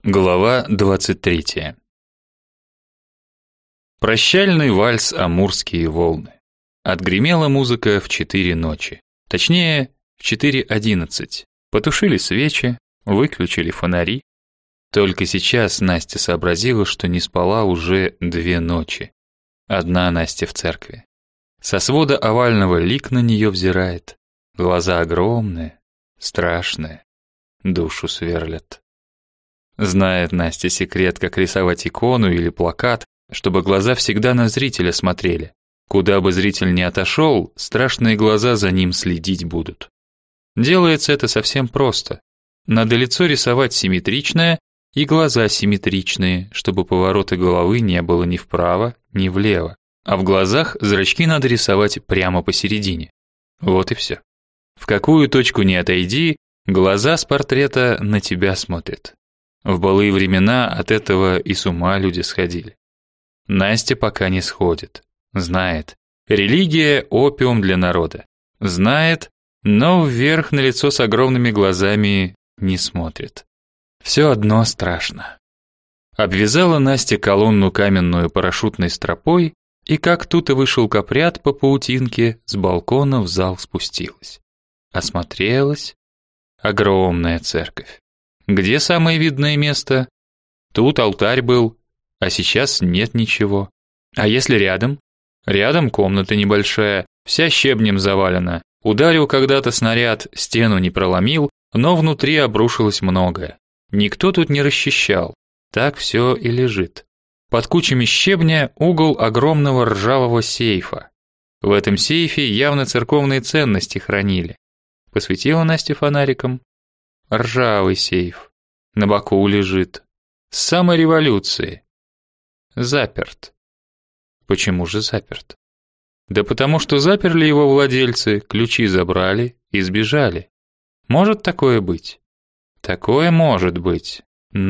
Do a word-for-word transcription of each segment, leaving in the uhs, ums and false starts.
Глава двадцать третья. Прощальный вальс «Амурские волны». Отгремела музыка в четыре ночи. Точнее, в четыре одиннадцать. Потушили свечи, выключили фонари. Только сейчас Настя сообразила, что не спала уже две ночи. Одна Настя в церкви. Со свода овального лик на нее взирает. Глаза огромные, страшные, душу сверлят. Знает Настя секрет, как рисовать икону или плакат, чтобы глаза всегда на зрителя смотрели. Куда бы зритель ни отошел, страшные глаза за ним следить будут. Делается это совсем просто. Надо лицо рисовать симметричное и глаза симметричные, чтобы поворота головы не было ни вправо, ни влево. А в глазах зрачки надо рисовать прямо посередине. Вот и все. В какую точку ни отойди, глаза с портрета на тебя смотрят. В былые времена от этого и с ума люди сходили. Настя пока не сходит. Знает. Религия – опиум для народа. Знает, но вверх на лицо с огромными глазами не смотрит. Все одно страшно. Обвязала Настя колонну каменную парашютной стропой, и как тут и вышел копрят по паутинке, с балкона в зал спустилась. Осмотрелась. Огромная церковь. Где самое видное место? Тут алтарь был, а сейчас нет ничего. А если рядом? Рядом комната небольшая, вся щебнем завалена. Ударил когда-то снаряд, стену не проломил, но внутри обрушилось многое. Никто тут не расчищал. Так все и лежит. Под кучами щебня угол огромного ржавого сейфа. В этом сейфе явно церковные ценности хранили. Посветила Настя фонариком. Ржавый сейф. На боку лежит. С самой революции. Заперт. Почему же заперт? Да потому что заперли его владельцы, ключи забрали и сбежали. Может такое быть? Такое может быть.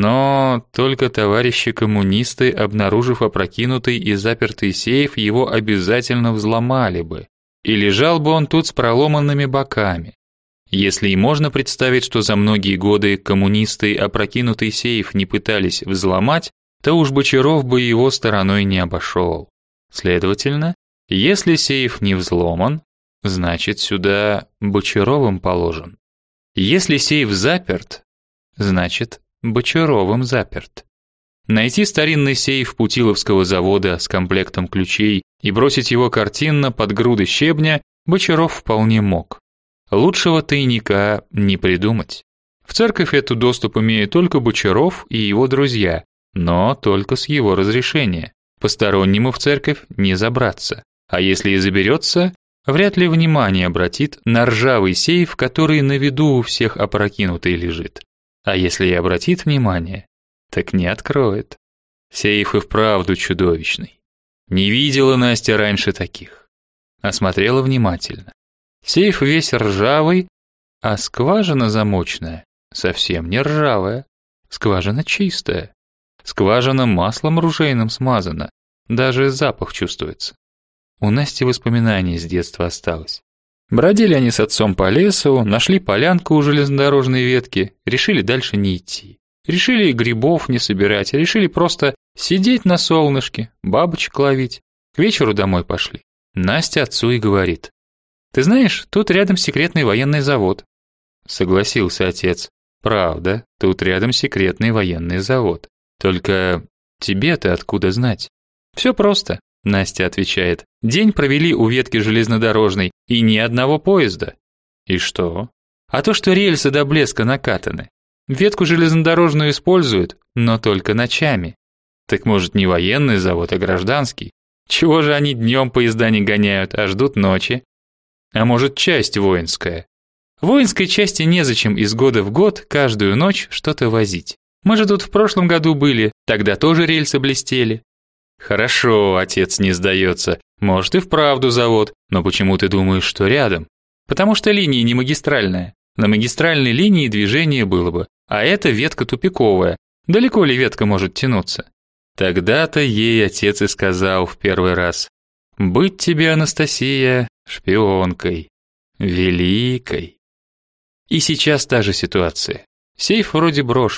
Но только товарищи-коммунисты, обнаружив опрокинутый и запертый сейф, его обязательно взломали бы. И лежал бы он тут с проломанными боками. Если и можно представить, что за многие годы коммунисты опрокинутый сейф не пытались взломать, то уж Бочаров бы его стороной не обошел. Следовательно, если сейф не взломан, значит сюда Бочаровым положен. Если сейф заперт, значит Бочаровым заперт. Найти старинный сейф Путиловского завода с комплектом ключей и бросить его картинно под груды щебня Бочаров вполне мог. Лучшего тайника не придумать. В церковь эту доступ имеют только Бочаров и его друзья, но только с его разрешения. Постороннему в церковь не забраться. А если и заберется, вряд ли внимание обратит на ржавый сейф, который на виду у всех опрокинутый лежит. А если и обратит внимание, так не откроет. Сейф и вправду чудовищный. Не видела Настя раньше таких. Осмотрела внимательно. Сейф весь ржавый, а скважина замочная совсем не ржавая. Скважина чистая. Скважина маслом ружейным смазана. Даже запах чувствуется. У Насти воспоминание с детства осталось. Бродили они с отцом по лесу, нашли полянку у железнодорожной ветки, решили дальше не идти. Решили грибов не собирать, решили просто сидеть на солнышке, бабочек ловить. К вечеру домой пошли. Настя отцу и говорит: «Ты знаешь, тут рядом секретный военный завод». Согласился отец. «Правда, тут рядом секретный военный завод. Только тебе-то откуда знать?» «Все просто», — Настя отвечает. «День провели у ветки железнодорожной, и ни одного поезда». «И что?» «А то, что рельсы до блеска накатаны. Ветку железнодорожную используют, но только ночами». «Так может, не военный завод, а гражданский? Чего же они днем поезда не гоняют, а ждут ночи?» «А может, часть воинская?» «Воинской части незачем из года в год каждую ночь что-то возить. Мы же тут в прошлом году были, тогда тоже рельсы блестели». «Хорошо, отец не сдается. Может, и вправду завод, но почему ты думаешь, что рядом?» «Потому что линия не магистральная. На магистральной линии движение было бы, а эта ветка тупиковая. Далеко ли ветка может тянуться?» Тогда-то ей отец и сказал в первый раз: «Быть тебе, Анастасия, шпионкой, великой». И сейчас та же ситуация. Сейф вроде брошен,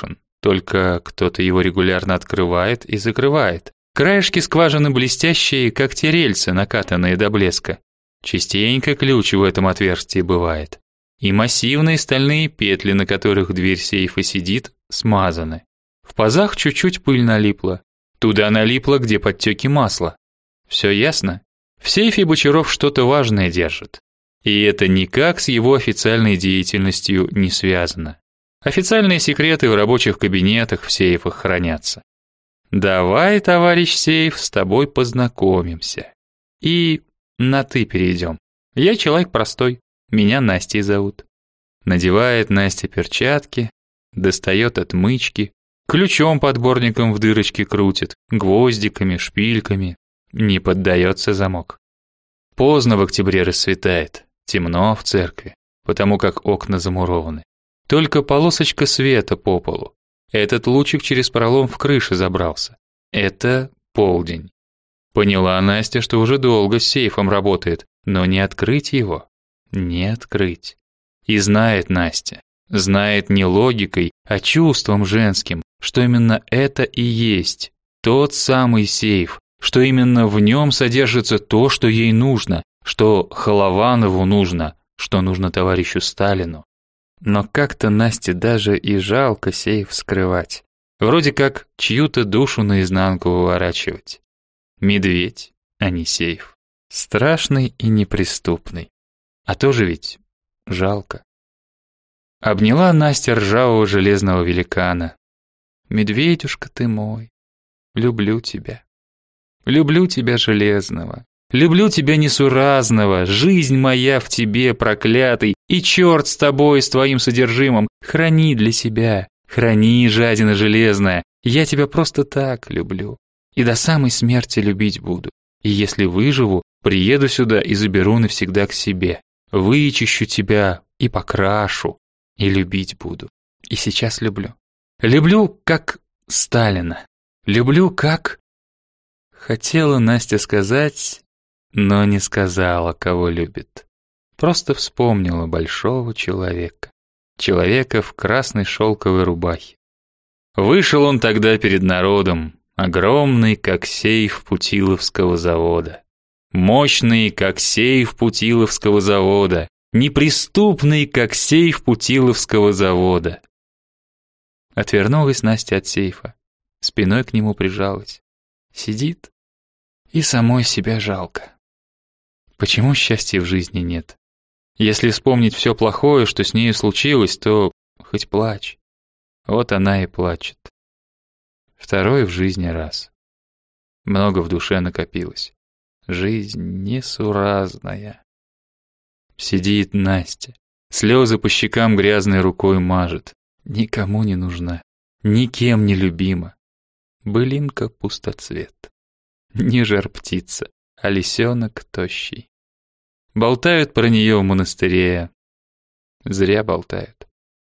Только кто-то его регулярно открывает и закрывает. Краешки скважины блестящие, как те рельсы, накатанные до блеска. Частенько ключ в этом отверстии бывает. И массивные стальные петли, на которых дверь сейфа сидит, смазаны. В пазах чуть-чуть пыль налипла. Туда налипла, где подтеки масла. Все ясно? В сейфе Бочаров что-то важное держит. И это никак с его официальной деятельностью не связано. Официальные секреты в рабочих кабинетах в сейфах хранятся. Давай, товарищ сейф, с тобой познакомимся. И на «ты» перейдем. Я человек простой, меня Настей зовут. Надевает Настя перчатки, достает отмычки, ключом-подборником в дырочки крутит, гвоздиками, шпильками. Не поддается замок. Поздно в октябре рассветает, темно в церкви, потому как окна замурованы. Только полосочка света по полу. Этот лучик через пролом в крыше забрался. Это полдень. Поняла Настя, что уже долго с сейфом работает, но не открыть его. Не открыть. И знает Настя. Знает не логикой, а чувством женским, что именно это и есть тот самый сейф, что именно в нем содержится то, что ей нужно, что Холованову нужно, что нужно товарищу Сталину. Но как-то Насте даже и жалко сейф вскрывать. Вроде как чью-то душу наизнанку выворачивать. Медведь, а не сейф. Страшный и неприступный. А тоже ведь жалко. Обняла Настя ржавого железного великана. «Медведюшка ты мой, люблю тебя. Люблю тебя железного. Люблю тебя несуразного, жизнь моя в тебе, проклятый, и черт с тобой, с твоим содержимым, храни для себя, храни, жадина железная, я тебя просто так люблю, и до самой смерти любить буду, и если выживу, приеду сюда и заберу навсегда к себе, вычищу тебя и покрашу, и любить буду, и сейчас люблю. Люблю, как Сталина, люблю, как...» Хотела Настя сказать... но не сказала, кого любит. Просто вспомнила большого человека. Человека в красной шелковой рубахе. Вышел он тогда перед народом, огромный, как сейф Путиловского завода. Мощный, как сейф Путиловского завода. Неприступный, как сейф Путиловского завода. Отвернулась Настя от сейфа. Спиной к нему прижалась. Сидит, и самой себя жалко. Почему счастья в жизни нет? Если вспомнить все плохое, что с нею случилось, то хоть плачь. Вот она и плачет. Второй в жизни раз. Много в душе накопилось. Жизнь несуразная. Сидит Настя, слезы по щекам грязной рукой мажет. Никому не нужна, никем не любима. Былинка пустоцвет. Не жар-птица, а лисенок тощий. Болтают про нее в монастыре. Зря болтают.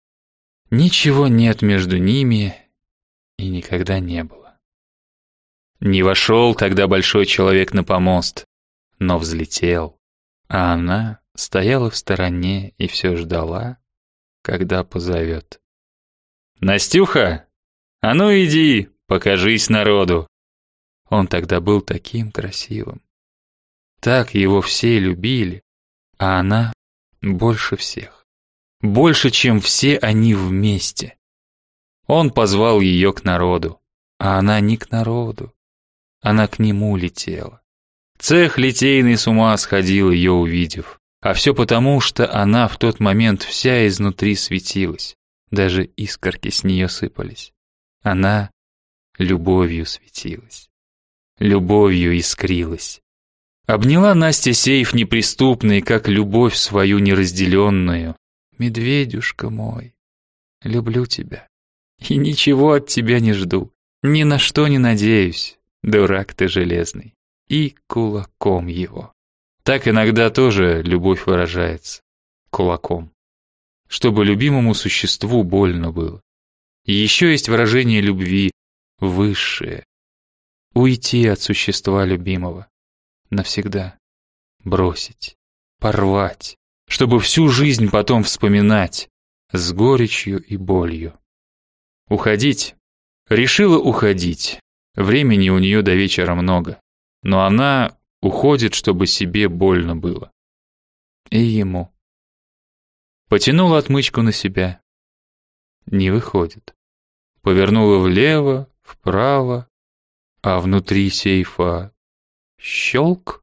Ничего нет между ними и никогда не было. Не вошел тогда большой человек на помост, но взлетел, а она стояла в стороне и все ждала, когда позовет. «Настюха, а ну иди, покажись народу!» Он тогда был таким красивым. Так его все любили, а она больше всех. Больше, чем все они вместе. Он позвал ее к народу, а она не к народу. Она к нему летела. Цех литейный с ума сходил, ее увидев. А все потому, что она в тот момент вся изнутри светилась. Даже искорки с нее сыпались. Она любовью светилась. Любовью искрилась. Обняла Настя сейф неприступный, как любовь свою неразделенную. «Медведюшка мой, люблю тебя. И ничего от тебя не жду. Ни на что не надеюсь, дурак ты железный». И кулаком его. Так иногда тоже любовь выражается. Кулаком. Чтобы любимому существу больно было. И еще есть выражение любви высшее. Уйти от существа любимого. Навсегда. Бросить. Порвать. Чтобы всю жизнь потом вспоминать. С горечью и болью. Уходить. Решила уходить. Времени у нее до вечера много. Но она уходит, чтобы себе больно было. И ему. Потянула отмычку на себя. Не выходит. Повернула влево, вправо, а внутри сейфа щелк.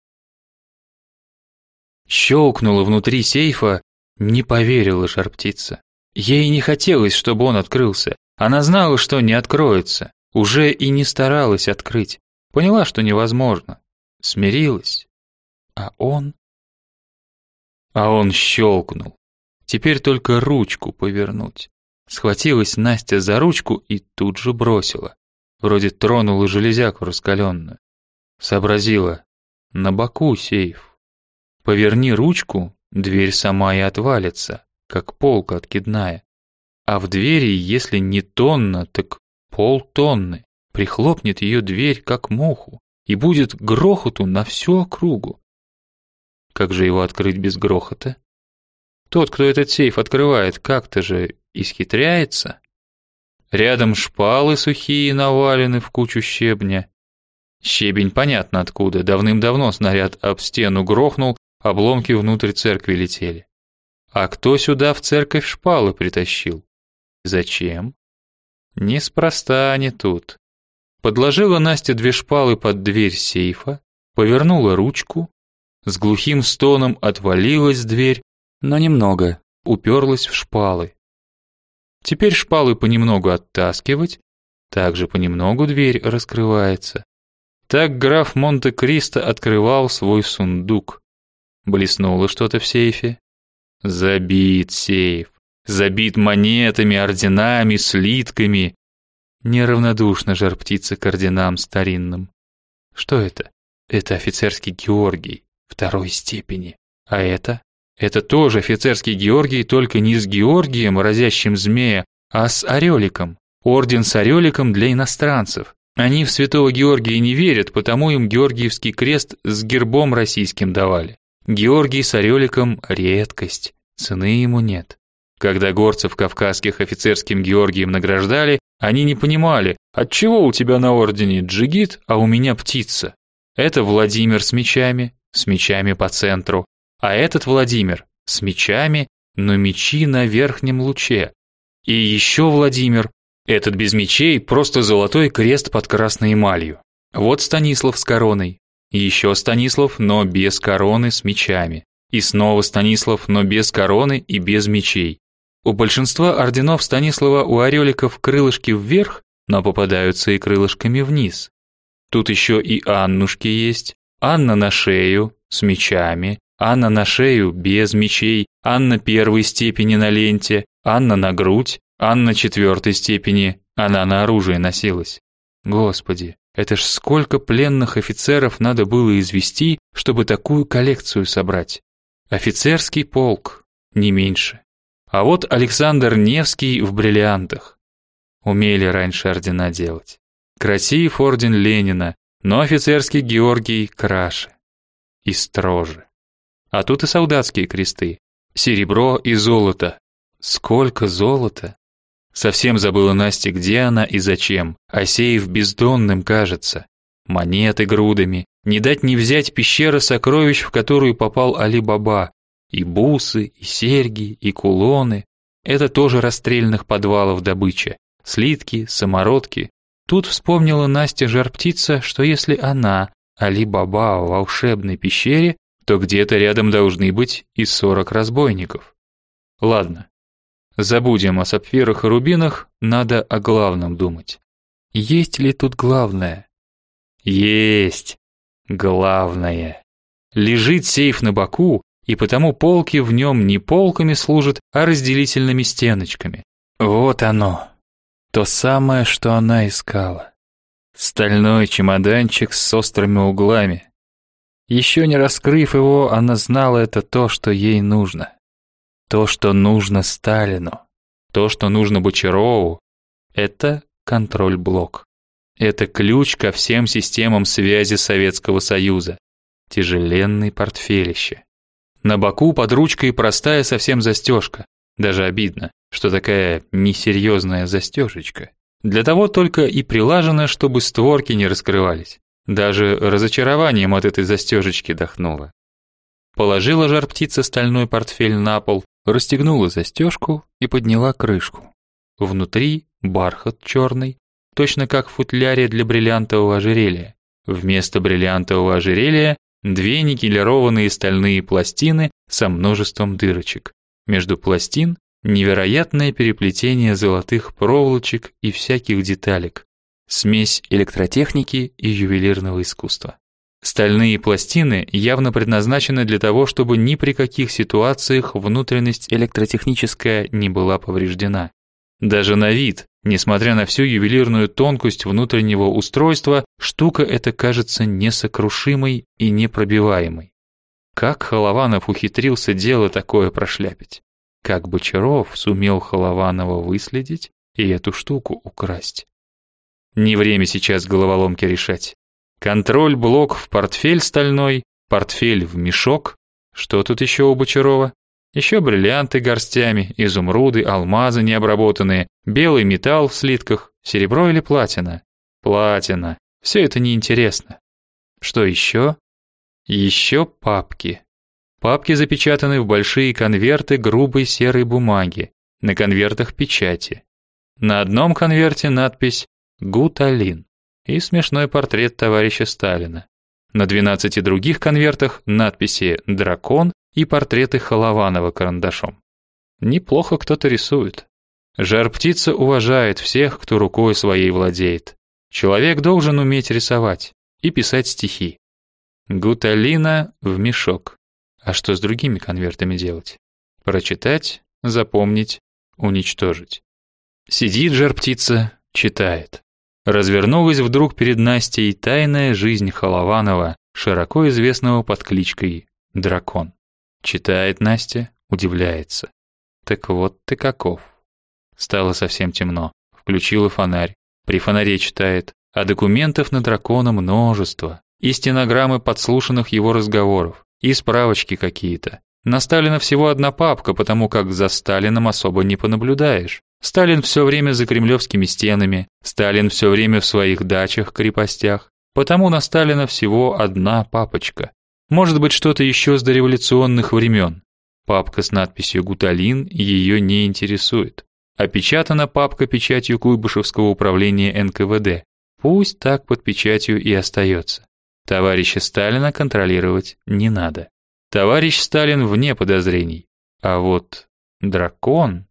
Щелкнула внутри сейфа, не поверила жар-птица. Ей не хотелось, чтобы он открылся. Она знала, что не откроется. Уже и не старалась открыть. Поняла, что невозможно. Смирилась. А он... А он щелкнул. Теперь только ручку повернуть. Схватилась Настя за ручку и тут же бросила. Вроде тронула железяку раскаленную. Сообразила. На боку сейф. Поверни ручку, дверь сама и отвалится, как полка откидная. А в двери, если не тонна, так полтонны. Прихлопнет ее дверь, как муху, и будет грохоту на всю округу. Как же его открыть без грохота? Тот, кто этот сейф открывает, как-то же исхитряется. Рядом шпалы сухие навалены в кучу щебня. Щебень понятно откуда, давным-давно снаряд об стену грохнул, обломки внутрь церкви летели. А кто сюда в церковь шпалы притащил? Зачем? Неспроста они тут. Подложила Настя две шпалы под дверь сейфа, повернула ручку, с глухим стоном отвалилась дверь, но немного, уперлась в шпалы. Теперь шпалы понемногу оттаскивать, также понемногу дверь раскрывается. Так граф Монте-Кристо открывал свой сундук. Блеснуло что-то в сейфе. Забит сейф. Забит монетами, орденами, слитками. Неравнодушна жар-птица к орденам старинным. Что это? Это офицерский Георгий второй степени. А это? Это тоже офицерский Георгий, только не с Георгием, разящим змея, а с ореликом. Орден с ореликом для иностранцев. Они в святого Георгия не верят, потому им Георгиевский крест с гербом российским давали. Георгий с ореликом – редкость, цены ему нет. Когда горцев кавказских офицерским Георгием награждали, они не понимали, отчего у тебя на ордене джигит, а у меня птица. Это Владимир с мечами, с мечами по центру, а этот Владимир с мечами, но мечи на верхнем луче. И еще Владимир, этот без мечей, просто золотой крест под красной эмалью. Вот Станислав с короной. Еще Станислав, но без короны, с мечами. И снова Станислав, но без короны и без мечей. У большинства орденов Станислава у ореликов крылышки вверх, но попадаются и крылышками вниз. Тут еще и Аннушки есть. Анна на шею, с мечами. Анна на шею, без мечей. Анна первой степени на ленте. Анна на грудь. Анна четвертой степени, она на оружие носилась. Господи, это ж сколько пленных офицеров надо было извести, чтобы такую коллекцию собрать. Офицерский полк, не меньше. А вот Александр Невский в бриллиантах. Умели раньше ордена делать. Красив орден Ленина, но офицерский Георгий краше и строже. А тут и солдатские кресты, серебро и золото. Сколько золота! Совсем забыла Настя, где она и зачем, а сейф бездонным кажется. Монеты грудами, не дать не взять пещера сокровищ, в которую попал Али-Баба. И бусы, и серьги, и кулоны. Это тоже расстрельных подвалов добыча. Слитки, самородки. Тут вспомнила Настя жар-птица, что если она, Али-Баба, в волшебной пещере, то где-то рядом должны быть и сорок разбойников. Ладно. Забудем о сапфирах и рубинах, надо о главном думать. Есть ли тут главное? Есть. Главное. Лежит сейф на боку, и потому полки в нем не полками служат, а разделительными стеночками. Вот оно. То самое, что она искала. Стальной чемоданчик с острыми углами. Еще не раскрыв его, она знала, это то, что ей нужно. То, что нужно Сталину, то, что нужно Бочарову, это контроль-блок. Это ключ ко всем системам связи Советского Союза. Тяжеленный портфелище. На боку под ручкой простая совсем застежка. Даже обидно, что такая несерьезная застежечка. Для того только и прилажена, чтобы створки не раскрывались. Даже разочарованием от этой застежечки дохнуло. Положила жар-птица стальной портфель на пол, расстегнула застежку и подняла крышку. Внутри бархат черный, точно как в футляре для бриллиантового ожерелья. Вместо бриллиантового ожерелья две никелированные стальные пластины со множеством дырочек. Между пластин невероятное переплетение золотых проволочек и всяких деталек. Смесь электротехники и ювелирного искусства. Стальные пластины явно предназначены для того, чтобы ни при каких ситуациях внутренность электротехническая не была повреждена. Даже на вид, несмотря на всю ювелирную тонкость внутреннего устройства, штука эта кажется несокрушимой и непробиваемой. Как Холованов ухитрился дело такое прошляпить? Как Бочаров сумел Холованова выследить и эту штуку украсть? Не время сейчас головоломки решать. Контроль-блок в портфель стальной, портфель в мешок. Что тут еще у Бочарова? Еще бриллианты горстями, изумруды, алмазы необработанные, белый металл в слитках, серебро или платина? Платина. Все это неинтересно. Что еще? Еще папки. Папки запечатаны в большие конверты грубой серой бумаги, на конвертах печати. На одном конверте надпись «Гуталин» и смешной портрет товарища Сталина. На двенадцати других конвертах надписи «Дракон» и портреты Холованова карандашом. Неплохо кто-то рисует. Жар-птица уважает всех, кто рукой своей владеет. Человек должен уметь рисовать и писать стихи. Гуталина в мешок. А что с другими конвертами делать? Прочитать, запомнить, уничтожить. Сидит жар-птица, читает. Развернулась вдруг перед Настей тайная жизнь Холованова, широко известного под кличкой Дракон. Читает Настя, удивляется. Так вот ты каков. Стало совсем темно. Включила фонарь. При фонаре читает, а документов на Дракона множество. И стенограммы подслушанных его разговоров, и справочки какие-то. На Сталина всего одна папка, потому как за Сталином особо не понаблюдаешь. Сталин все время за кремлевскими стенами, Сталин все время в своих дачах-крепостях. Потому на Сталина всего одна папочка. Может быть, что-то еще с дореволюционных времен. Папка с надписью «Гуталин» ее не интересует. Опечатана папка печатью Куйбышевского управления эн ка вэ дэ. Пусть так под печатью и остается. Товарища Сталина контролировать не надо. Товарищ Сталин вне подозрений. А вот Дракон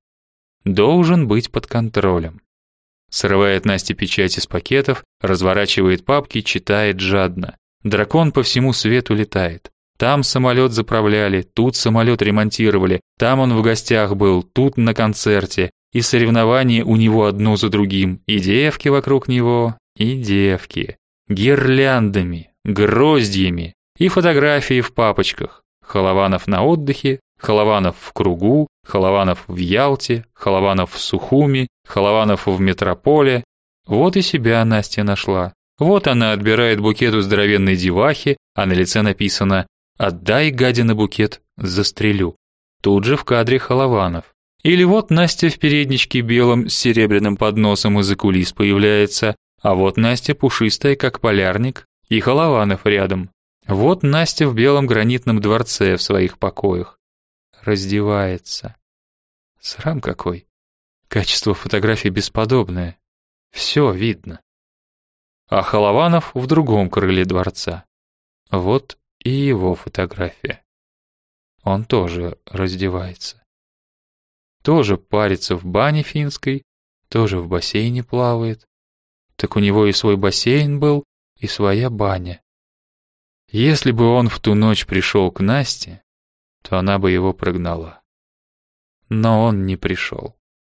должен быть под контролем. Срывает Настя печать из пакетов, разворачивает папки, читает жадно. Дракон по всему свету летает. Там самолет заправляли, тут самолет ремонтировали, там он в гостях был, тут на концерте. И соревнования у него одно за другим, и девки вокруг него, и девки. Гирляндами, гроздьями, и фотографии в папочках. Холованов на отдыхе, Холованов в кругу, Холованов в Ялте, Холованов в Сухуми, Холованов в метрополе. Вот и себя Настя нашла. Вот она отбирает букет у здоровенной девахи, а на лице написано «Отдай, гадина, букет, застрелю». Тут же в кадре Холованов. Или вот Настя в передничке белом с серебряным подносом из-за кулис появляется, а вот Настя пушистая, как полярник, и Холованов рядом. Вот Настя в белом гранитном дворце в своих покоях. Раздевается. Срам какой. Качество фотографии бесподобное. Все видно. А Холованов в другом крыле дворца. Вот и его фотография. Он тоже раздевается. Тоже парится в бане финской, тоже в бассейне плавает. Так у него и свой бассейн был, и своя баня. Если бы он в ту ночь пришел к Насте, то она бы его прогнала. Но он не пришел.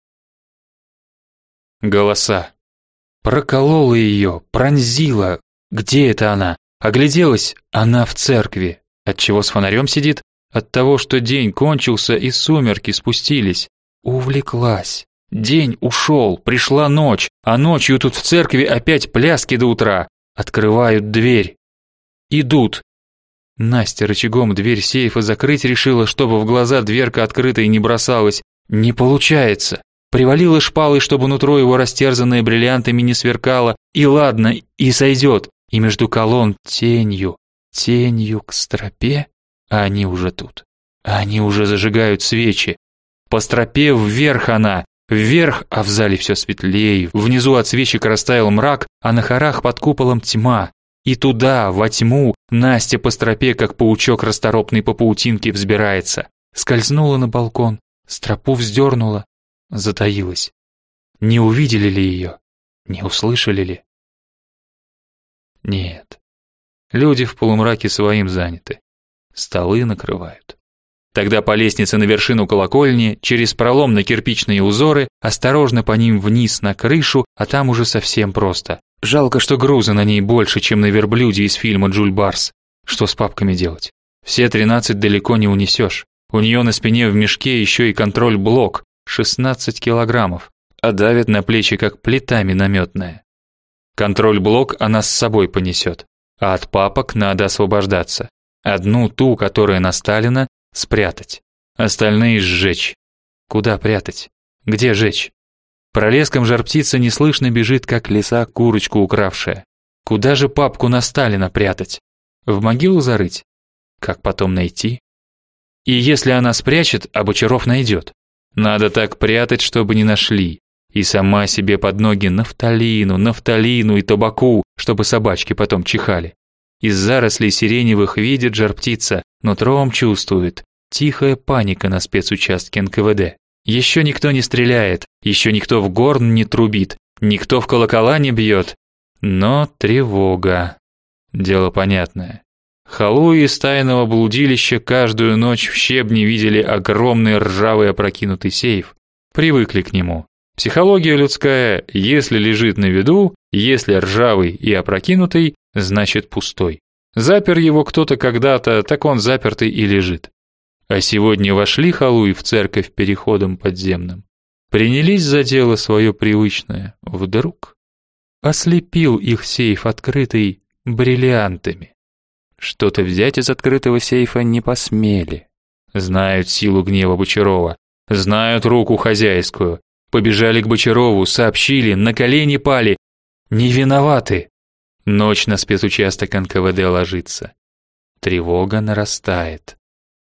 Голоса. Проколола ее, пронзила. Где это она? Огляделась, она в церкви. Отчего с фонарем сидит? От того, что день кончился и сумерки спустились. Увлеклась. День ушел, пришла ночь, а ночью тут в церкви опять пляски до утра. Открывают дверь. Идут. Настя рычагом дверь сейфа закрыть решила, чтобы в глаза дверка открытой не бросалась, Не получается. Привалило шпалой, чтобы нутро его растерзанное бриллиантами не сверкало, и ладно, и сойдет. И между колонн тенью, тенью к стропе, а они уже тут. А они уже зажигают свечи. По стропе вверх она, вверх, а в зале все светлее. Внизу от свечек растаял мрак, а на хорах под куполом тьма. И туда, во тьму, Настя по стропе, как паучок расторопный по паутинке, взбирается. Скользнула на балкон, стропу вздернула, затаилась. Не увидели ли ее? Не услышали ли? Нет. Люди в полумраке своим заняты. Столы накрывают. Тогда по лестнице на вершину колокольни, через пролом на кирпичные узоры, осторожно по ним вниз на крышу, а там уже совсем просто. Жалко, что груза на ней больше, чем на верблюде из фильма «Джуль Барс». Что с папками делать? Все тринадцать далеко не унесешь. У нее на спине в мешке еще и контроль-блок, шестнадцать килограммов, а давит на плечи, как плита минометная. Контроль-блок она с собой понесет, а от папок надо освобождаться. Одну, ту, которая на Сталина, спрятать. Остальные сжечь. Куда прятать? Где жечь? Пролеском жар-птица неслышно бежит, как лиса курочку укравшая. Куда же папку на Сталина прятать? В могилу зарыть? Как потом найти? И если она спрячет, а Бочаров найдет. Надо так прятать, чтобы не нашли. И сама себе под ноги нафталину, нафталину и табаку, чтобы собачки потом чихали. Из зарослей сиреневых видит жар-птица, нутром чувствует. Тихая паника на спецучастке эн ка вэ дэ. Еще никто не стреляет, еще никто в горн не трубит, никто в колокола не бьет. Но тревога. Дело понятное. Халуи из тайного блудилища каждую ночь в щебне видели огромный ржавый опрокинутый сейф. Привыкли к нему. Психология людская, если лежит на виду, если ржавый и опрокинутый, значит пустой. Запер его кто-то когда-то, так он запертый и лежит. А сегодня вошли халуи в церковь переходом подземным. Принялись за дело свое привычное. Вдруг ослепил их сейф открытый бриллиантами. Что-то взять из открытого сейфа не посмели. Знают силу гнева Бочарова, знают руку хозяйскую. Побежали к Бочарову, сообщили, на колени пали. Не виноваты. Ночь на спецучасток эн ка вэ дэ ложится. Тревога нарастает.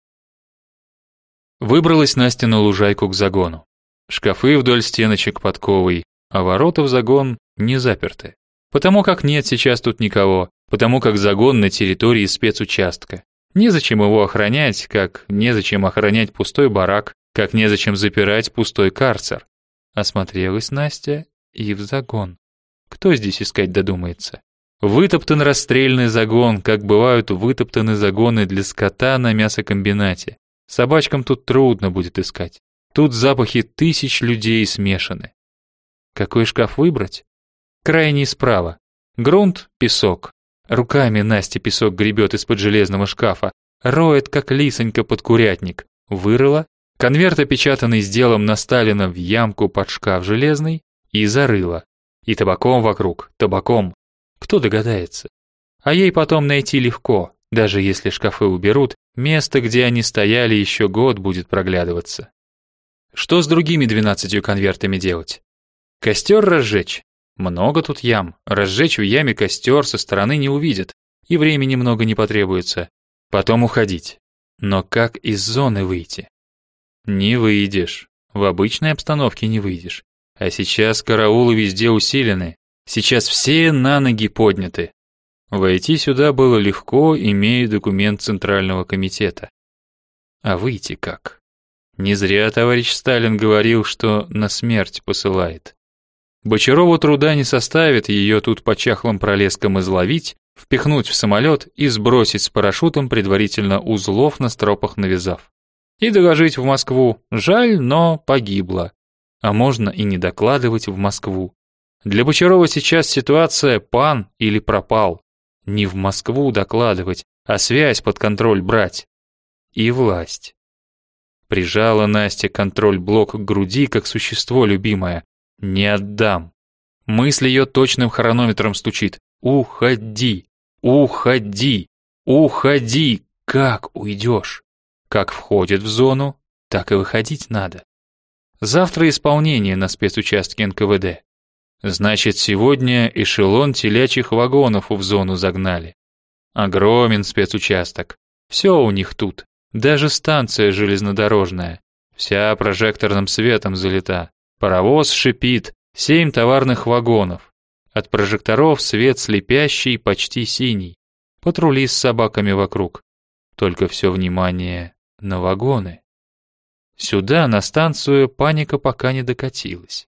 Выбралась Настя на лужайку к загону. Шкафы вдоль стеночек подковой, а ворота в загон не заперты. Потому как нет сейчас тут никого, потому как загон на территории спецучастка. Незачем его охранять, как незачем охранять пустой барак, как незачем запирать пустой карцер. Осмотрелась Настя и в загон. Кто здесь искать додумается? Вытоптан расстрельный загон, как бывают вытоптаны загоны для скота на мясокомбинате. Собачкам тут трудно будет искать. Тут запахи тысяч людей смешаны. Какой шкаф выбрать? Крайний справа. Грунт, песок. Руками Настя песок гребет из-под железного шкафа, роет, как лисонька под курятник. Вырыла, конверт, опечатанный с делом на Сталина, в ямку под шкаф железный, и зарыла. И табаком вокруг, табаком. Кто догадается? А ей потом найти легко, даже если шкафы уберут, место, где они стояли, еще год будет проглядываться. Что с другими двенадцатью конвертами делать? Костер разжечь? Много тут ям. Разжечь в яме костер со стороны не увидят, и времени много не потребуется. Потом уходить. Но как из зоны выйти? Не выйдешь. В обычной обстановке не выйдешь. А сейчас караулы везде усилены. Сейчас все на ноги подняты. Войти сюда было легко, имея документ Центрального комитета. А выйти как? Не зря товарищ Сталин говорил, что на смерть посылает. Бочарову труда не составит ее тут по чахлым пролескам изловить, впихнуть в самолет и сбросить с парашютом, предварительно узлов на стропах навязав. И доложить в Москву. Жаль, но погибла. А можно и не докладывать в Москву. Для Бочарова сейчас ситуация пан или пропал. Не в Москву докладывать, а связь под контроль брать. И власть. Прижала Настя контроль-блок к груди, как существо любимое. Не отдам. Мысль ее точным хронометром стучит. Уходи, уходи, уходи. Как уйдешь? Как входит в зону, так и выходить надо. Завтра исполнение на спецучастке эн ка вэ дэ. Значит, сегодня эшелон телячьих вагонов в зону загнали. Огромен спецучасток. Все у них тут. Даже станция железнодорожная. Вся прожекторным светом залита. Паровоз шипит. Семь товарных вагонов. От прожекторов свет слепящий, почти синий. Патрули с собаками вокруг. Только все внимание на вагоны. Сюда, на станцию, паника пока не докатилась.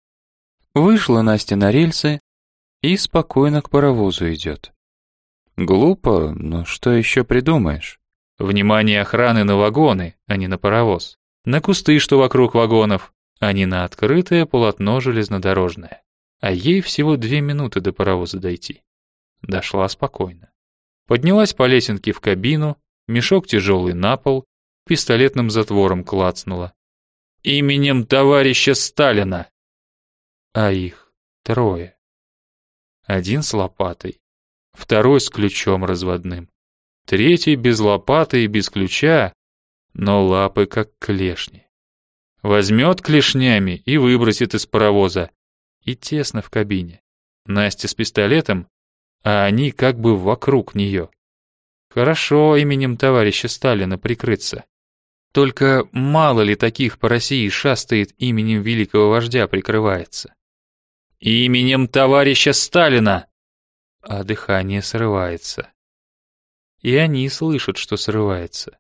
Вышла Настя на рельсы и спокойно к паровозу идет. Глупо, но что еще придумаешь? Внимание охраны на вагоны, а не на паровоз. На кусты, что вокруг вагонов, а не на открытое полотно железнодорожное. А ей всего две минуты до паровоза дойти. Дошла спокойно. Поднялась по лесенке в кабину, мешок тяжелый на пол, пистолетным затвором клацнула. «Именем товарища Сталина!» А их трое. Один с лопатой, второй с ключом разводным, третий без лопаты и без ключа, но лапы как клешни. Возьмет клешнями и выбросит из паровоза. И тесно в кабине. Настя с пистолетом, а они как бы вокруг нее. Хорошо именем товарища Сталина прикрыться. Только мало ли таких по России шастает, именем великого вождя прикрывается. Именем товарища Сталина! А дыхание срывается. И они слышат, что срывается.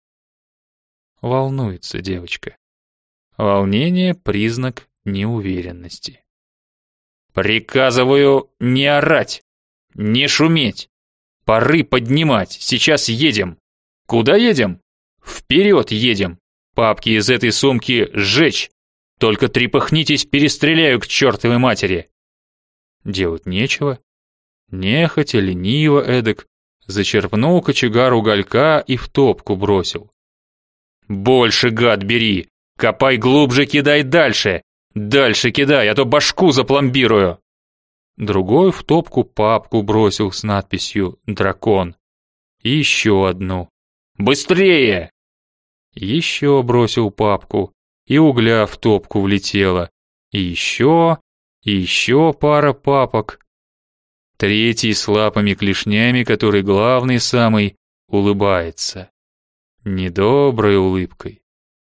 Волнуется девочка. Волнение — признак неуверенности. «Приказываю не орать, не шуметь, пары поднимать, сейчас едем. Куда едем? Вперед едем, папки из этой сумки сжечь, только трепыхнитесь, перестреляю к чертовой матери». Делать нечего. Нехотя, лениво эдак, зачерпнул кочегар уголька и в топку бросил. «Больше, гад, бери, копай глубже, кидай дальше. Дальше кидай, а то башку запломбирую». Другой в топку папку бросил с надписью «Дракон». И еще одну. «Быстрее!» Еще бросил папку, и угля в топку влетело. И еще, и еще пара папок. Третий с лапами-клешнями, который главный самый, улыбается. Недоброй улыбкой.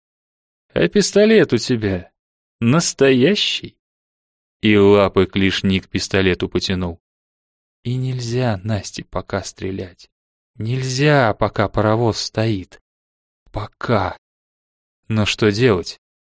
«А пистолет у тебя настоящий?» И лапы клешни к пистолету потянул. И нельзя Насте пока стрелять. Нельзя, пока паровоз стоит. Пока. Но что делать?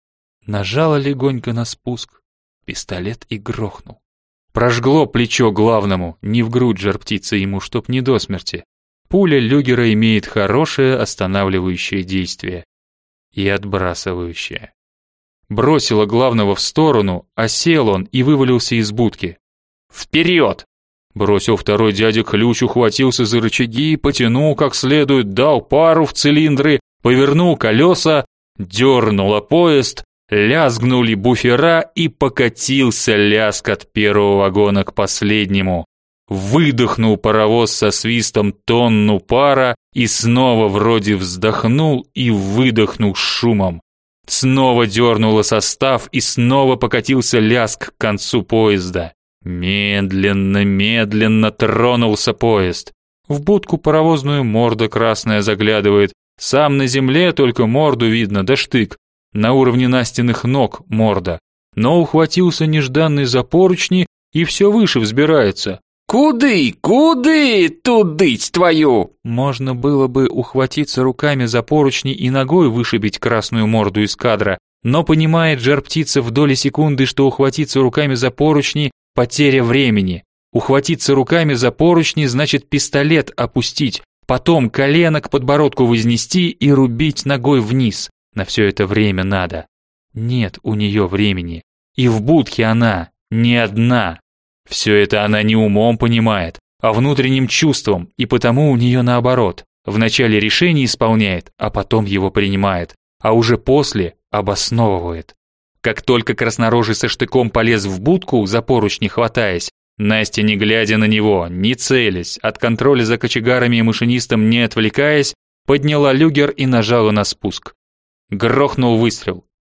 Нажала легонько на спуск, пистолет и грохнул. Прожгло плечо главному, не в грудь жар птица ему, чтоб не до смерти. Пуля люгера имеет хорошее останавливающее действие. И отбрасывающее. Бросила главного в сторону, а сел он и вывалился из будки. «Вперед!» Бросил второй дядя ключ, ухватился за рычаги, потянул как следует, дал пару в цилиндры, повернул колеса, дернула поезд, лязгнули буфера и покатился лязг от первого вагона к последнему. Выдохнул паровоз со свистом тонну пара и снова вроде вздохнул и выдохнул шумом. Снова дернуло состав и снова покатился лязг к концу поезда. Медленно, медленно тронулся поезд. В будку паровозную морда красная заглядывает. Сам на земле только морду видно, да штык. На уровне Настиных ног морда. Но ухватился нежданный за поручни и все выше взбирается. «Куды, куды, тудыть твою?» Можно было бы ухватиться руками за поручни и ногой вышибить красную морду из кадра, но понимает жар-птица в доли секунды, что ухватиться руками за поручни – потеря времени. Ухватиться руками за поручни значит пистолет опустить, потом колено к подбородку вознести и рубить ногой вниз. На все это время надо. Нет у нее времени. И в будке она не одна. Все это она не умом понимает, а внутренним чувством, и потому у нее наоборот. Вначале решение исполняет, а потом его принимает, а уже после обосновывает. Как только краснорожий со штыком полез в будку, за поручни хватаясь, Настя, не глядя на него, не целясь, от контроля за кочегарами и машинистом не отвлекаясь, подняла люгер и нажала на спуск. Грохнул выстрел.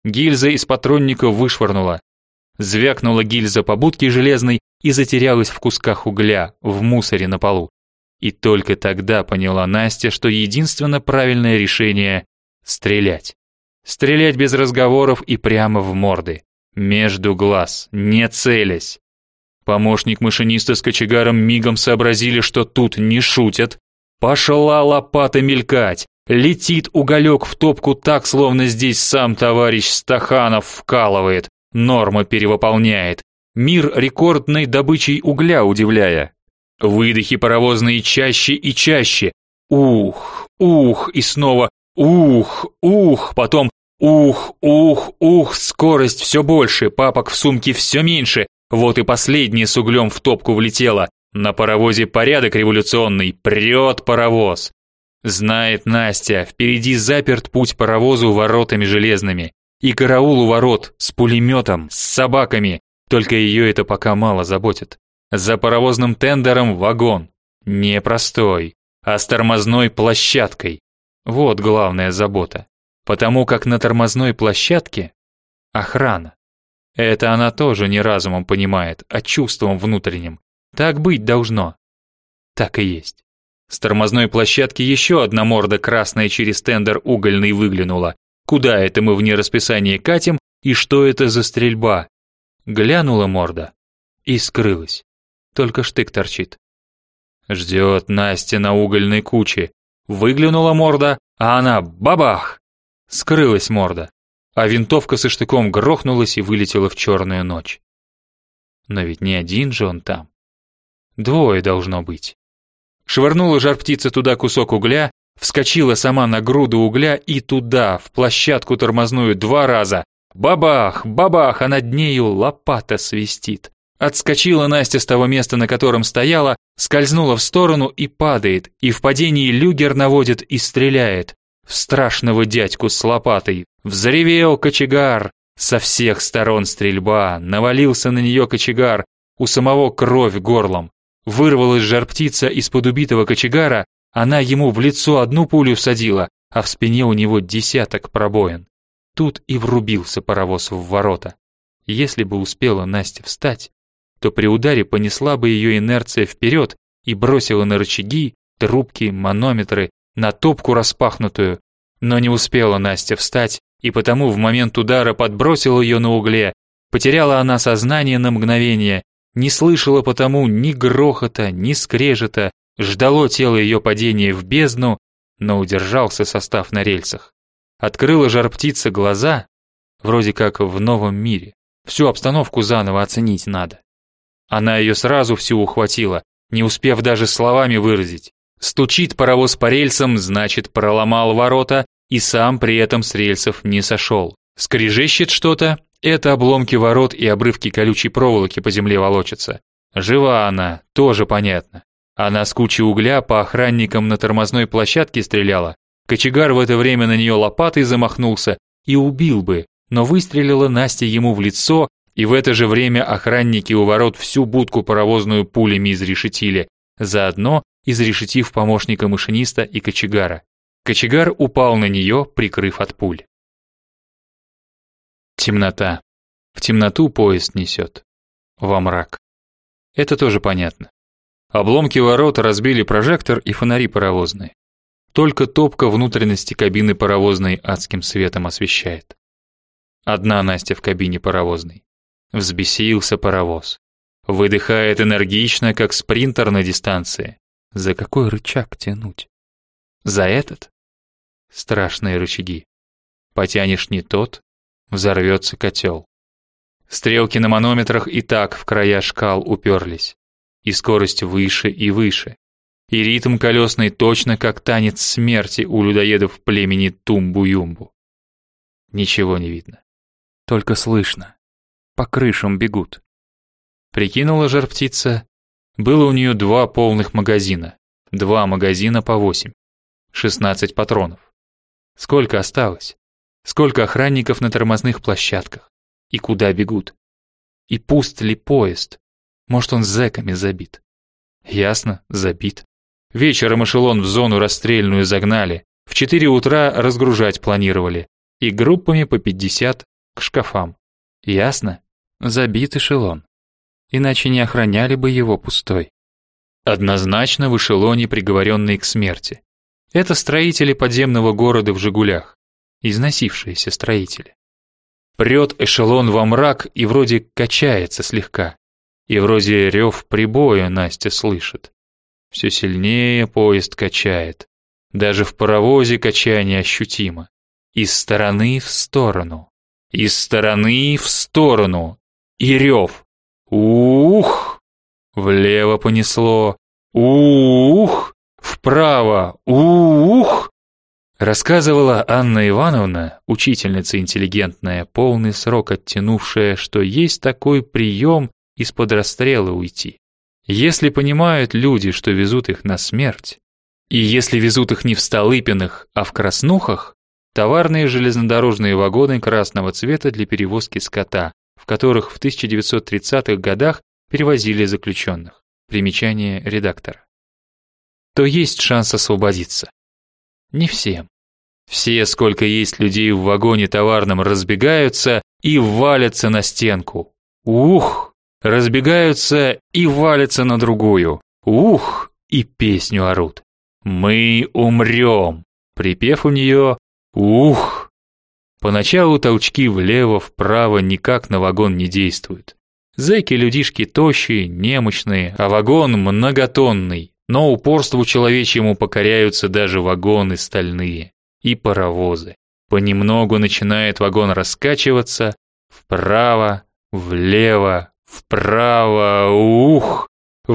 Гильза из патронника вышвырнула. Звякнула гильза по будке железной и затерялась в кусках угля, в мусоре на полу. И только тогда поняла Настя, что единственно правильное решение — стрелять. Стрелять без разговоров и прямо в морды. Между глаз, не целясь. Помощник машиниста с кочегаром мигом сообразили, что тут не шутят. Пошла лопата мелькать. Летит уголек в топку так, словно здесь сам товарищ Стаханов вкалывает. Норма перевыполняет. Мир рекордной добычей угля удивляя. Выдохи паровозные чаще и чаще. Ух, ух, и снова ух, ух, потом ух, ух, ух, скорость все больше, папок в сумке все меньше. Вот и последнее с углем в топку влетело. На паровозе порядок революционный, прет паровоз. Знает Настя, впереди заперт путь паровозу воротами железными. И караул у ворот, с пулеметом, с собаками. Только ее это пока мало заботит. За паровозным тендером вагон. Не простой, а с тормозной площадкой. Вот главная забота. Потому как на тормозной площадке охрана. Это она тоже не разумом понимает, а чувством внутренним. Так быть должно. Так и есть. С тормозной площадки еще одна морда красная через тендер угольный выглянула. Куда это мы вне расписания катим и что это за стрельба? Глянула морда и скрылась. Только штык торчит. Ждет Настя на угольной куче. Выглянула морда, а она бабах! Скрылась морда, а винтовка со штыком грохнулась и вылетела в черную ночь. Но ведь не один же он там. Двое должно быть. Швырнула жар-птица туда кусок угля, вскочила сама на груду угля и туда, в площадку тормозную два раза. Бабах, бабах, а над нею лопата свистит. Отскочила Настя с того места, на котором стояла, скользнула в сторону и падает, и в падении люгер наводит и стреляет. В страшного дядьку с лопатой. Взревел кочегар. Со всех сторон стрельба. Навалился на нее кочегар. У самого кровь горлом. Вырвалась жар-птица из-под убитого кочегара. Она ему в лицо одну пулю всадила, а в спине у него десяток пробоин. Тут и врубился паровоз в ворота. Если бы успела Настя встать, то при ударе понесла бы ее инерция вперед и бросила на рычаги, трубки, манометры, на топку распахнутую. Но не успела Настя встать, и потому в момент удара подбросила ее на угле. Потеряла она сознание на мгновение, не слышала потому ни грохота, ни скрежета, ждало тело ее падения в бездну, но удержался состав на рельсах. Открыла жар-птица глаза, вроде как в новом мире. Всю обстановку заново оценить надо. Она ее сразу всю ухватила, не успев даже словами выразить. Стучит паровоз по рельсам, значит, проломал ворота и сам при этом с рельсов не сошел. Скрежещет что-то, это обломки ворот и обрывки колючей проволоки по земле волочатся. Жива она, тоже понятно. Она с кучей угля по охранникам на тормозной площадке стреляла. Кочегар в это время на нее лопатой замахнулся и убил бы, но выстрелила Настя ему в лицо, и в это же время охранники у ворот всю будку паровозную пулями изрешетили, заодно изрешетив помощника машиниста и кочегара. Кочегар упал на нее, прикрыв от пуль. Темнота. В темноту поезд несет. Во мрак. Это тоже понятно. Обломки ворот разбили прожектор и фонари паровозные. Только топка внутренности кабины паровозной адским светом освещает. Одна Настя в кабине паровозной. Взбесился паровоз. Выдыхает энергично, как спринтер на дистанции. За какой рычаг тянуть? За этот? Страшные рычаги. Потянешь не тот, взорвется котел. Стрелки на манометрах и так в края шкал уперлись. И скорость выше и выше. И ритм колесный точно как танец смерти у людоедов племени Тумбу-Юмбу. Ничего не видно. Только слышно. По крышам бегут. Прикинула жар-птица. Было у нее два полных магазина. Два магазина по восемь. шестнадцать патронов. Сколько осталось? Сколько охранников на тормозных площадках? И куда бегут? И пуст ли поезд? Может, он зэками забит? Ясно, забит. Вечером эшелон в зону расстрельную загнали. В четыре утра разгружать планировали. И группами по пятьдесят к шкафам. Ясно? Забит эшелон. Иначе не охраняли бы его пустой. Однозначно в эшелоне приговоренные к смерти. Это строители подземного города в «Жигулях». Износившиеся строители. Прет эшелон во мрак и вроде качается слегка. И вроде рев прибоя Настя слышит. Все сильнее поезд качает. Даже в паровозе качание ощутимо. Из стороны в сторону. Из стороны в сторону. И рев. Ух! Влево понесло. Ух! Вправо. Ух! Рассказывала Анна Ивановна, учительница интеллигентная, полный срок оттянувшая, что есть такой прием из-под расстрела уйти. Если понимают люди, что везут их на смерть, и если везут их не в Столыпиных, а в Краснухах, товарные железнодорожные вагоны красного цвета для перевозки скота, в которых в тысяча девятьсот тридцатых годах перевозили заключенных. Примечание редактора. То есть шанс освободиться. Не всем. Все, сколько есть людей в вагоне товарном, разбегаются и валятся на стенку. Ух! Разбегаются и валятся на другую. Ух! И песню орут. «Мы умрем!» Припев у нее «Ух!». Поначалу толчки влево-вправо никак на вагон не действуют. Зэки-людишки тощие, немощные, а вагон многотонный. Но упорству человечьему покоряются даже вагоны стальные и паровозы. Понемногу начинает вагон раскачиваться вправо, влево, вправо, ух,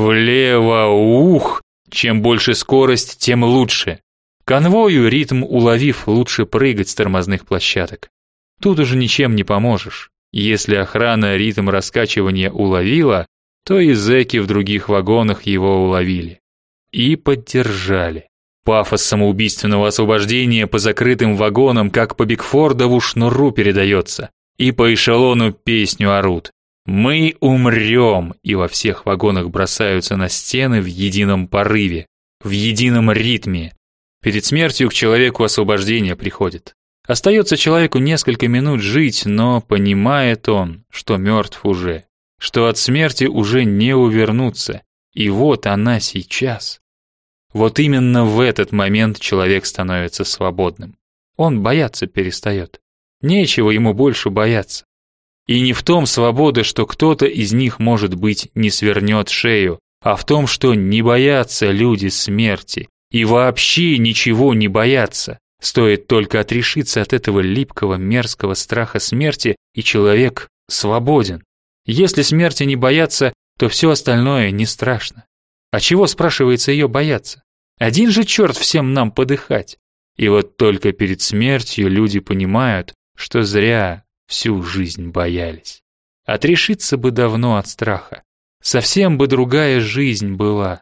влево, ух. Чем больше скорость, тем лучше. Конвою ритм уловив, лучше прыгать с тормозных площадок. Тут уже ничем не поможешь. Если охрана ритм раскачивания уловила, то и зэки в других вагонах его уловили. И поддержали. Пафос самоубийственного освобождения по закрытым вагонам, как по Бигфордову шнуру передается. И по эшелону песню орут. «Мы умрем!» И во всех вагонах бросаются на стены в едином порыве, в едином ритме. Перед смертью к человеку освобождение приходит. Остается человеку несколько минут жить, но понимает он, что мертв уже, что от смерти уже не увернуться. И вот она сейчас. Вот именно в этот момент человек становится свободным. Он бояться перестает. Нечего ему больше бояться. И не в том свобода, что кто-то из них, может быть, не свернет шею, а в том, что не боятся люди смерти. И вообще ничего не боятся. Стоит только отрешиться от этого липкого, мерзкого страха смерти, и человек свободен. Если смерти не бояться, то все остальное не страшно. А чего, спрашивается, ее бояться? Один же черт всем нам подыхать. И вот только перед смертью люди понимают, что зря всю жизнь боялись. Отрешиться бы давно от страха. Совсем бы другая жизнь была.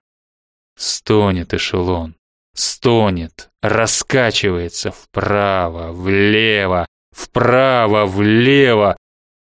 Стонет эшелон, стонет, раскачивается вправо, влево, вправо, влево.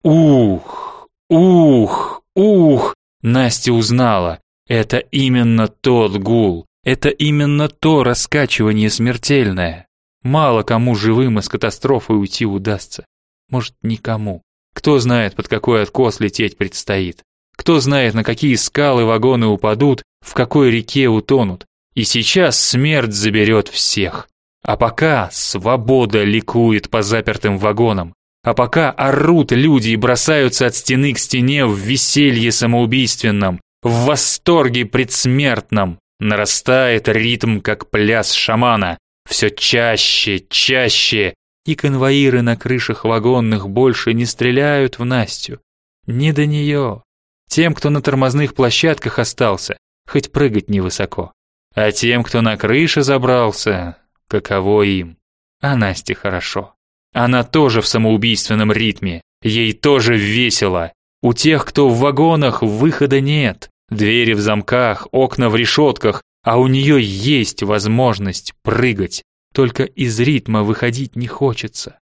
Ух, ух, ух! Настя узнала. Это именно тот гул, это именно то раскачивание смертельное. Мало кому живым из катастрофы уйти удастся. Может, никому. Кто знает, под какой откос лететь предстоит. Кто знает, на какие скалы вагоны упадут, в какой реке утонут. И сейчас смерть заберет всех. А пока свобода ликует по запертым вагонам. А пока орут люди и бросаются от стены к стене в веселье самоубийственном, в восторге предсмертном. Нарастает ритм, как пляс шамана. Все чаще, чаще. И конвоиры на крышах вагонных больше не стреляют в Настю. Не до нее. Тем, кто на тормозных площадках остался, хоть прыгать невысоко. А тем, кто на крыше забрался, каково им. А Насте хорошо. Она тоже в самоубийственном ритме. Ей тоже весело. У тех, кто в вагонах, выхода нет. Двери в замках, окна в решетках, а у нее есть возможность прыгать. Только из ритма выходить не хочется.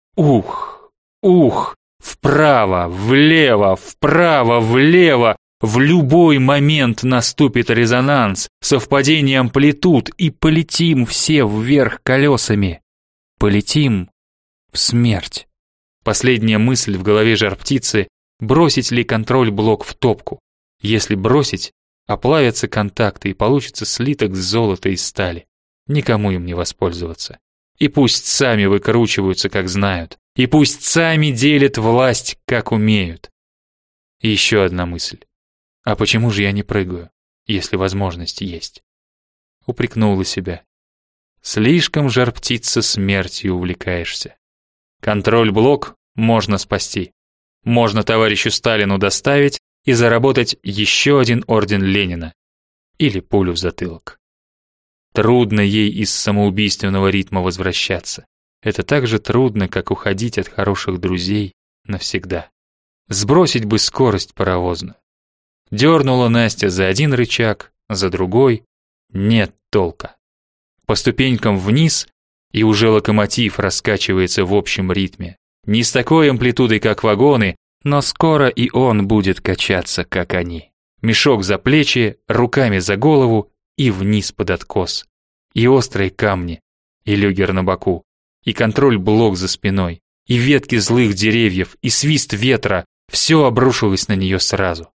Ух, ух, вправо, влево, вправо, влево. В любой момент наступит резонанс, совпадение амплитуд, и полетим все вверх колесами. Полетим в смерть. Последняя мысль в голове жар-птицы — бросить ли контроль-блок в топку. Если бросить, оплавятся контакты и получится слиток золота и стали. Никому им не воспользоваться. И пусть сами выкручиваются, как знают. И пусть сами делят власть, как умеют. И еще одна мысль. А почему же я не прыгаю, если возможность есть? Упрекнула себя. Слишком, жар-птица, смертью увлекаешься. Контроль-блок можно спасти. Можно товарищу Сталину доставить и заработать еще один орден Ленина. Или пулю в затылок. Трудно ей из самоубийственного ритма возвращаться. Это так же трудно, как уходить от хороших друзей навсегда. Сбросить бы скорость паровозную. Дернула Настя за один рычаг, за другой. Нет толка. По ступенькам вниз, и уже локомотив раскачивается в общем ритме. Не с такой амплитудой, как вагоны, но скоро и он будет качаться, как они. Мешок за плечи, руками за голову и вниз под откос. И острые камни, и люгер на боку, и контроль-блок за спиной, и ветки злых деревьев, и свист ветра. Все обрушилось на нее сразу.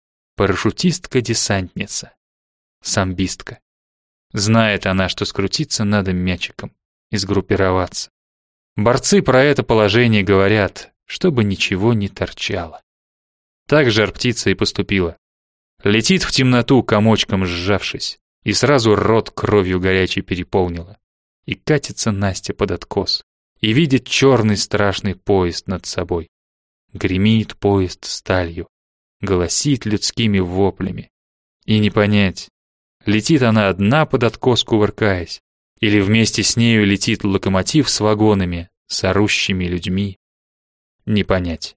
Парашютистка-десантница. Самбистка. Знает она, что скрутиться надо мячиком и сгруппироваться. Борцы про это положение говорят, чтобы ничего не торчало. Так жар-птица и поступила. Летит в темноту, комочком сжавшись, и сразу рот кровью горячей переполнила. И катится Настя под откос, и видит черный страшный поезд над собой. Гремит поезд сталью, голосит людскими воплями. И не понять, летит она одна под откос, кувыркаясь, или вместе с нею летит локомотив с вагонами, с орущими людьми. Не понять.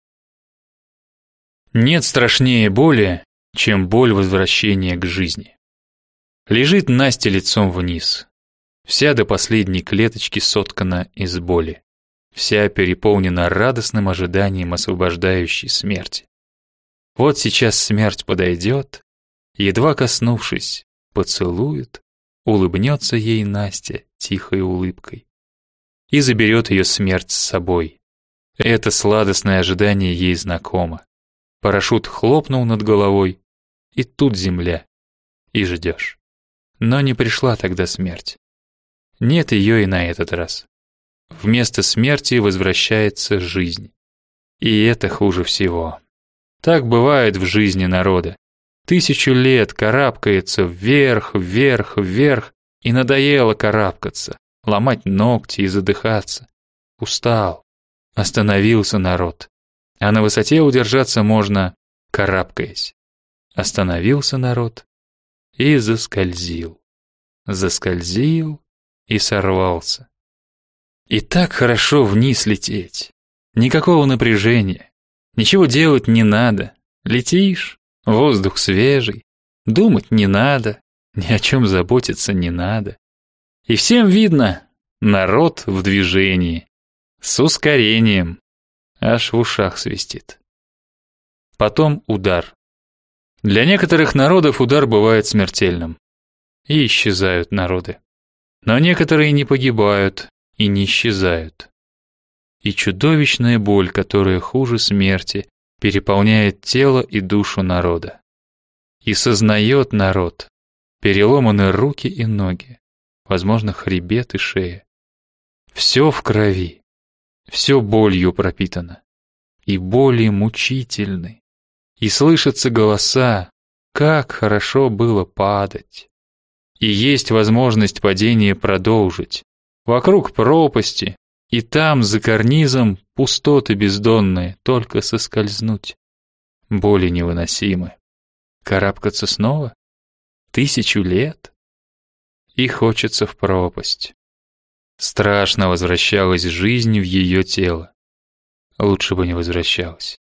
Нет страшнее боли, чем боль возвращения к жизни. Лежит Настя лицом вниз, вся до последней клеточки соткана из боли, вся переполнена радостным ожиданием освобождающей смерти. Вот сейчас смерть подойдет, едва коснувшись, поцелует, улыбнется ей Настя тихой улыбкой и заберет ее смерть с собой. Это сладостное ожидание ей знакомо. Парашют хлопнул над головой, и тут земля, и ждешь. Но не пришла тогда смерть. Нет ее и на этот раз. Вместо смерти возвращается жизнь. И это хуже всего. Так бывает в жизни народа. Тысячу лет карабкается вверх, вверх, вверх, и надоело карабкаться, ломать ногти и задыхаться. Устал, остановился народ. А на высоте удержаться можно, карабкаясь. Остановился народ и заскользил. Заскользил и сорвался. И так хорошо вниз лететь. Никакого напряжения. Ничего делать не надо. Летишь, воздух свежий. Думать не надо. Ни о чем заботиться не надо. И всем видно, народ в движении. С ускорением. Аж в ушах свистит. Потом удар. Для некоторых народов удар бывает смертельным. И исчезают народы. Но некоторые не погибают и не исчезают. И чудовищная боль, которая хуже смерти, переполняет тело и душу народа. И сознает народ, переломаны руки и ноги, возможно, хребет и шея. Все в крови, все болью пропитано. И боли мучительны. И слышатся голоса, как хорошо было падать. И есть возможность падения продолжить. Вокруг пропасти, и там за карнизом пустоты бездонные, только соскользнуть. Боли невыносимы. Карабкаться снова? Тысячу лет? И хочется в пропасть. Страшно возвращалась жизнь в ее тело. Лучше бы не возвращалась.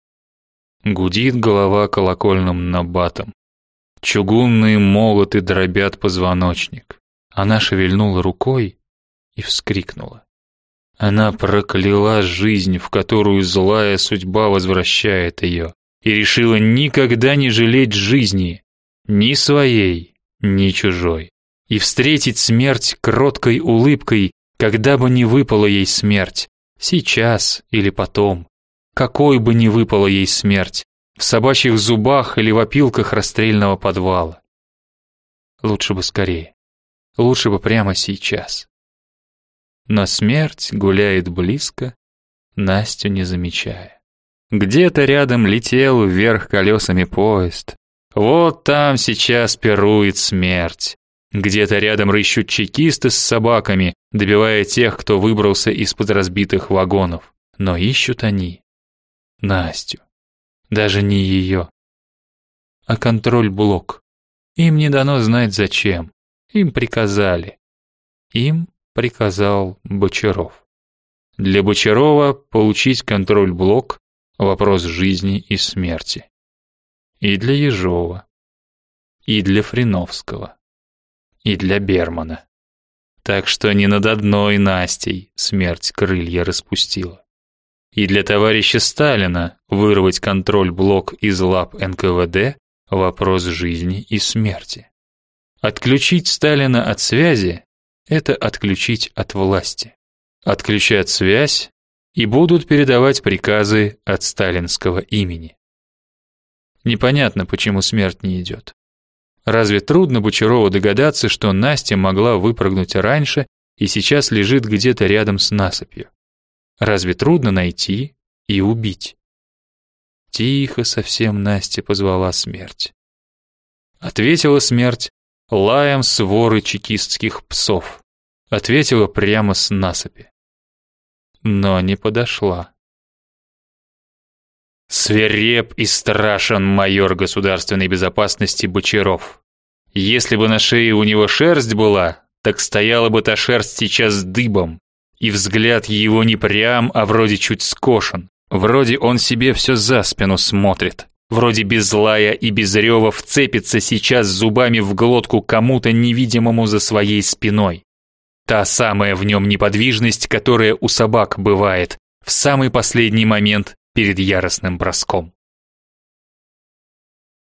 Гудит голова колокольным набатом. Чугунные молоты дробят позвоночник. Она шевельнула рукой и вскрикнула. Она прокляла жизнь, в которую злая судьба возвращает ее, и решила никогда не жалеть жизни, ни своей, ни чужой, и встретить смерть кроткой улыбкой, когда бы ни выпала ей смерть, Сейчас или потом, какой бы ни выпала ей смерть, в собачьих зубах или в опилках расстрельного подвала. Лучше бы скорее, лучше бы прямо сейчас. Но смерть гуляет близко, Настю не замечая. Где-то рядом летел вверх колесами поезд. Вот там сейчас пирует смерть. Где-то рядом рыщут чекисты с собаками, добивая тех, кто выбрался из-под разбитых вагонов. Но ищут они Настю. Даже не ее, а контроль-блок. Им не дано знать зачем. Им приказали. Им приказал Бочаров. Для Бочарова получить контроль-блок — вопрос жизни и смерти. И для Ежова, и для Фриновского, и для Бермана. Так что не над одной Настей смерть крылья распустила. И для товарища Сталина вырвать контроль-блок из лап эн ка вэ дэ — вопрос жизни и смерти. Отключить Сталина от связи — это отключить от власти. Отключат связь и будут передавать приказы от сталинского имени. Непонятно, почему смерть не идет. Разве трудно Бочарову догадаться, что Настя могла выпрыгнуть раньше и сейчас лежит где-то рядом с насыпью? Разве трудно найти и убить? Тихо совсем Настя позвала смерть. Ответила смерть лаем своры чекистских псов. Ответила прямо с насыпи. Но не подошла. Свиреп и страшен майор государственной безопасности Бочаров. Если бы на шее у него шерсть была, так стояла бы та шерсть сейчас дыбом. И взгляд его не прям, а вроде чуть скошен. Вроде он себе все за спину смотрит. Вроде без лая и без рева вцепится сейчас зубами в глотку кому-то невидимому за своей спиной. Та самая в нем неподвижность, которая у собак бывает в самый последний момент перед яростным броском.